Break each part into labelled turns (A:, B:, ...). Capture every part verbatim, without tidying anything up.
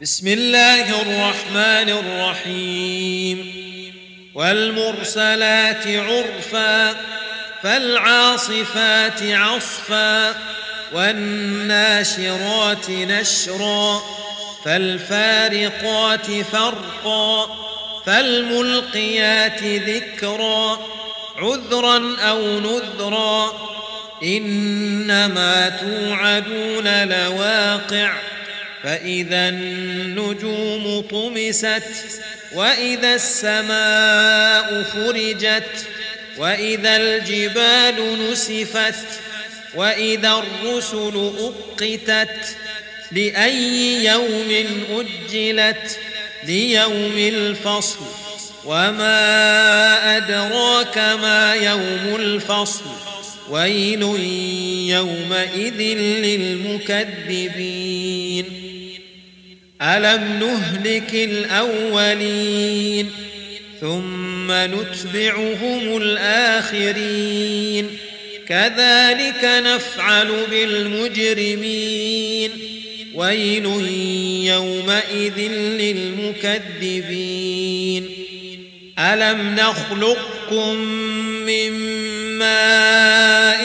A: بسم الله الرحمن الرحيم والمرسلات عرفا فالعاصفات عصفا والناشرات نشرا فالفارقات فرقا فالملقيات ذكرا عذرا أو نذرا إنما توعدون لواقع فإذا النجوم طمست وإذا السماء فرجت وإذا الجبال نسفت وإذا الرسل أقتت لأي يوم أجلت ليوم الفصل وما أدراك ما يوم الفصل ويل يومئذ للمكذبين ألم نهلك الأولين ثم نتبعهم الآخرين كذلك نفعل بالمجرمين ويل يومئذ للمكذبين ألم نخلقكم من ماء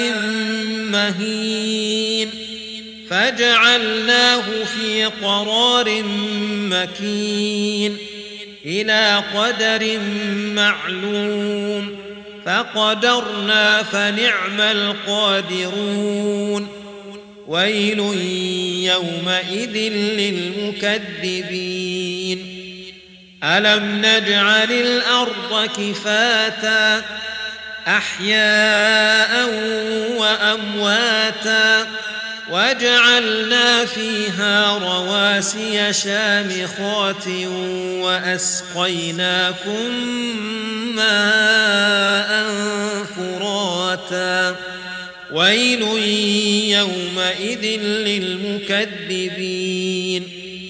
A: مهين فجعلناه في قرار مكين إلى قدر معلوم فقدرنا فنعم القادرون ويل يومئذ للمكذبين ألم نجعل الأرض كفاتا أحياء وأمواتا وجعلنا فيها رواسي شامخات وأسقيناكم ماء فراتا ويل يومئذ للمكذبين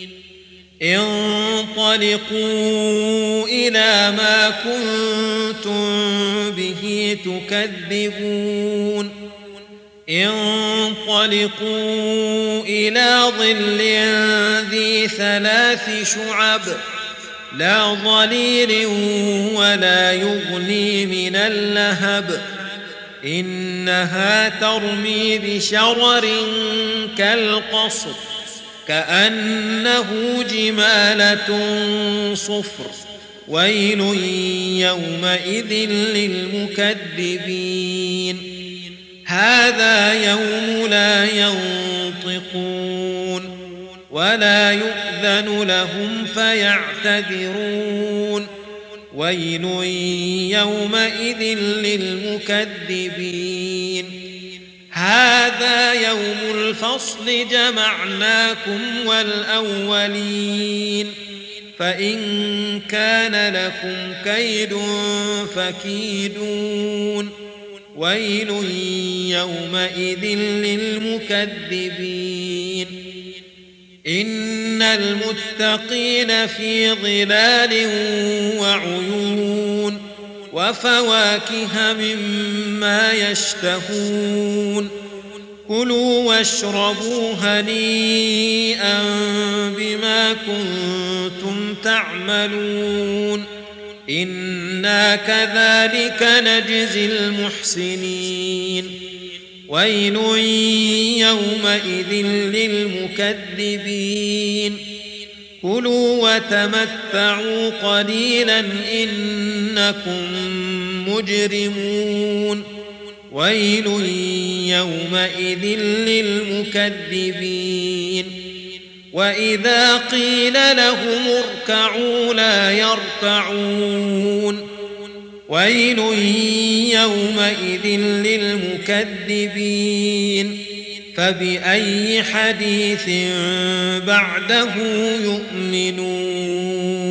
A: انطلقوا إلى ما كنتم به تكذبون انطلقوا إلى ظل ذي ثلاث شعب لا ظليل ولا يغني من اللهب إنها ترمي بشرر كالقصر كأنه جمالة صفر ويل يومئذ للمكذبين هذا يوم لا ينطقون ولا يؤذن لهم فيعتذرون ويل يومئذ للمكذبين هذا يوم الفصل جمعناكم والأولين فإن كان لكم كيد فكيدون ويل يومئذ للمكذبين إن المتقين في ظلال وعيون وفواكه مما يشتهون كلوا واشربوا هنيئا بما كنتم تعملون إنا كذلك نجزي المحسنين ويل يومئذ للمكذبين كلوا وتمتعوا قليلا إنكم مجرمون ويل يومئذ للمكذبين وإذا قيل لهم اركعوا لا يركعون ويل يومئذ للمكذبين فبأي حديث بعده يؤمنون